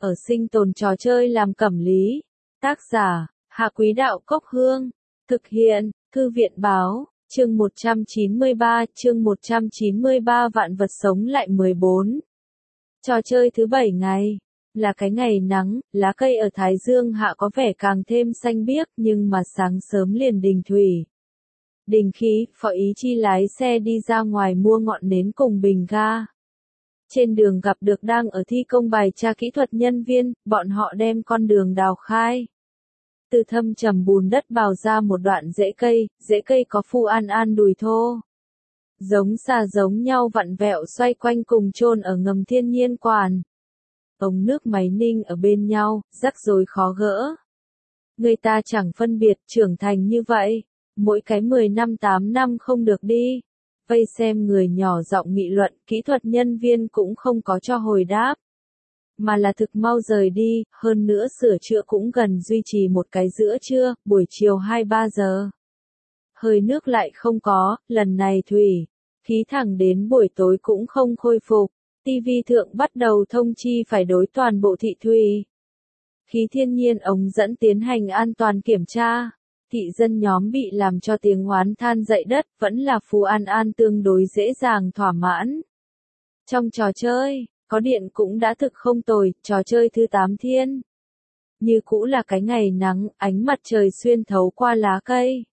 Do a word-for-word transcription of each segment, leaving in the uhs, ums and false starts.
ở sinh tồn trò chơi làm cẩm lý. Tác giả, Hạ Quý Đạo Cốc Hương. Thực hiện, Thư viện Báo, chương một trăm chín mươi ba, chương một trăm chín mươi ba vạn vật sống lại mười bốn. Trò chơi thứ bảy ngày, là cái ngày nắng, lá cây ở Thái Dương hạ có vẻ càng thêm xanh biếc nhưng mà sáng sớm liền đình thủy. Đình khí, Phó Ý Chi lái xe đi ra ngoài mua ngọn nến cùng bình ga. Trên đường gặp được đang ở thi công bài tra kỹ thuật nhân viên, bọn họ đem con đường đào khai. Từ thâm trầm bùn đất bào ra một đoạn rễ cây, rễ cây có Phu An An đùi thô. Giống xà giống nhau vặn vẹo xoay quanh cùng chôn ở ngầm thiên nhiên quản. Ống nước máy ninh ở bên nhau, rắc rối khó gỡ. Người ta chẳng phân biệt trưởng thành như vậy, mỗi cái mười năm tám năm không được đi. Vây xem người nhỏ giọng nghị luận, kỹ thuật nhân viên cũng không có cho hồi đáp. Mà là thực mau rời đi, hơn nữa sửa chữa cũng gần duy trì một cái giữa trưa, buổi chiều hai ba giờ. Hơi nước lại không có, lần này thủy, khí thẳng đến buổi tối cũng không khôi phục. ti vi thượng bắt đầu thông chi phải đối toàn bộ thị thủy. Khí thiên nhiên ống dẫn tiến hành an toàn kiểm tra. Thị dân nhóm bị làm cho tiếng oán than dậy đất, vẫn là Phu An An tương đối dễ dàng thỏa mãn. Trong trò chơi, có điện cũng đã thực không tồi, trò chơi thứ tám thiên. Như cũ là cái ngày nắng, ánh mặt trời xuyên thấu qua lá cây.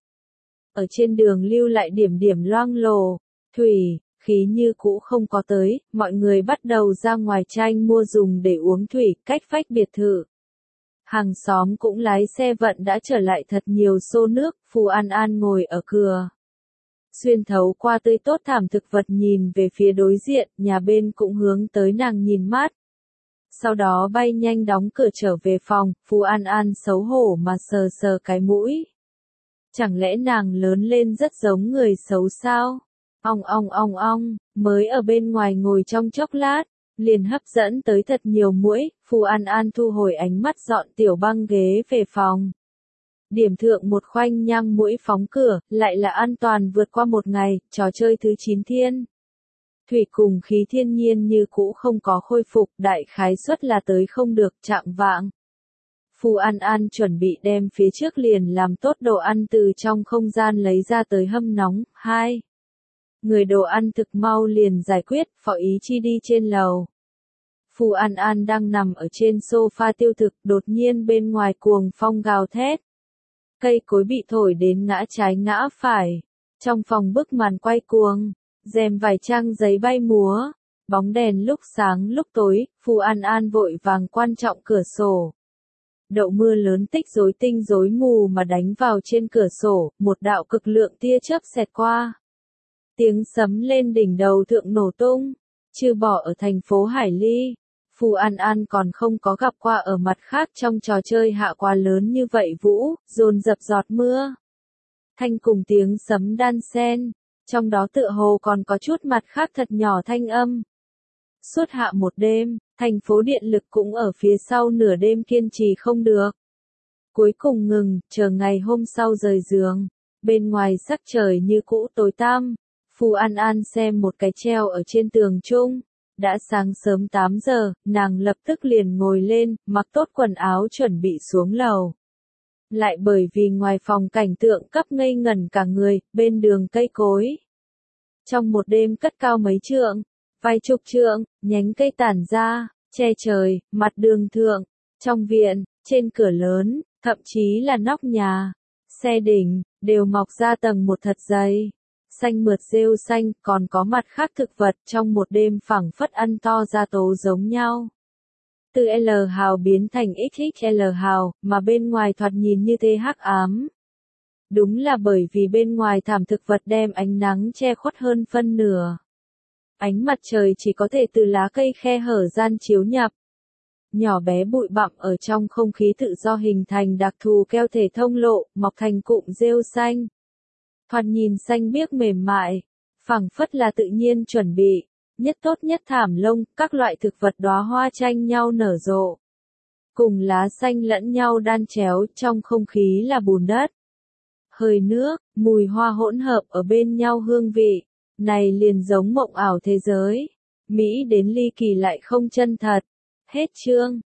Ở trên đường lưu lại điểm điểm loang lổ, thủy, khí như cũ không có tới, mọi người bắt đầu ra ngoài tranh mua dùng để uống thủy, cách vách biệt thự. Hàng xóm cũng lái xe vận đã trở lại thật nhiều xô nước, Phu An An ngồi ở cửa. Xuyên thấu qua tươi tốt thảm thực vật nhìn về phía đối diện, nhà bên cũng hướng tới nàng nhìn mát. Sau đó bay nhanh đóng cửa trở về phòng, Phu An An xấu hổ mà sờ sờ cái mũi. Chẳng lẽ nàng lớn lên rất giống người xấu sao? Ong ong ong ong, mới ở bên ngoài ngồi trong chốc lát, liền hấp dẫn tới thật nhiều muỗi, Phu An An thu hồi ánh mắt dọn tiểu băng ghế về phòng. Điểm thượng một khoanh nhang muỗi phóng cửa, lại là an toàn vượt qua một ngày, trò chơi thứ chín thiên. Thủy cùng khí thiên nhiên như cũ không có khôi phục, đại khái suất là tới không được, chạng vạng. Phu An An chuẩn bị đem phía trước liền làm tốt đồ ăn từ trong không gian lấy ra tới hâm nóng. Hai. Người đồ ăn thực mau liền giải quyết, Phó Ý Chi đi trên lầu. Phu An An đang nằm ở trên sofa tiêu thực, đột nhiên bên ngoài cuồng phong gào thét. Cây cối bị thổi đến ngã trái ngã phải. Trong phòng bức màn quay cuồng, rèm vải trang giấy bay múa, bóng đèn lúc sáng lúc tối, Phu An An vội vàng quan trọng cửa sổ. Đậu mưa lớn tích rối tinh rối mù mà đánh vào trên cửa sổ, một đạo cực lượng tia chớp xẹt qua. Tiếng sấm lên đỉnh đầu thượng nổ tung, trừ bỏ ở thành phố Hải Ly. Phu An An còn không có gặp qua ở mặt khác trong trò chơi hạ quá lớn như vậy vũ, dồn dập giọt mưa. Thanh cùng tiếng sấm đan xen, trong đó tựa hồ còn có chút mặt khác thật nhỏ thanh âm. Suốt hạ một đêm, thành phố điện lực cũng ở phía sau nửa đêm kiên trì không được. Cuối cùng ngừng, chờ ngày hôm sau rời giường, bên ngoài sắc trời như cũ tối tăm. Phu An An xem một cái treo ở trên tường chung. Đã sáng sớm tám giờ, nàng lập tức liền ngồi lên, mặc tốt quần áo chuẩn bị xuống lầu. Lại bởi vì ngoài phòng cảnh tượng cấp ngây ngẩn cả người, bên đường cây cối. Trong một đêm cất cao mấy trượng, vài chục trượng, nhánh cây tản ra, che trời, mặt đường thượng, trong viện, trên cửa lớn, thậm chí là nóc nhà, xe đỉnh, đều mọc ra tầng một thật dày. Xanh mượt rêu xanh, còn có mặt khác thực vật trong một đêm phẳng phất ăn to ra tố giống nhau. Từ L hào biến thành ích ích L hào, mà bên ngoài thoạt nhìn như thế hắc ám. Đúng là bởi vì bên ngoài thảm thực vật đem ánh nắng che khuất hơn phân nửa. Ánh mặt trời chỉ có thể từ lá cây khe hở gian chiếu nhập. Nhỏ bé bụi bặm ở trong không khí tự do hình thành đặc thù keo thể thông lộ, mọc thành cụm rêu xanh. Thoạt nhìn xanh biếc mềm mại, phẳng phất là tự nhiên chuẩn bị, nhất tốt nhất thảm lông, các loại thực vật đóa hoa tranh nhau nở rộ. Cùng lá xanh lẫn nhau đan chéo, trong không khí là bùn đất. Hơi nước, mùi hoa hỗn hợp ở bên nhau hương vị, này liền giống mộng ảo thế giới. Mỹ đến ly kỳ lại không chân thật. Hết chương.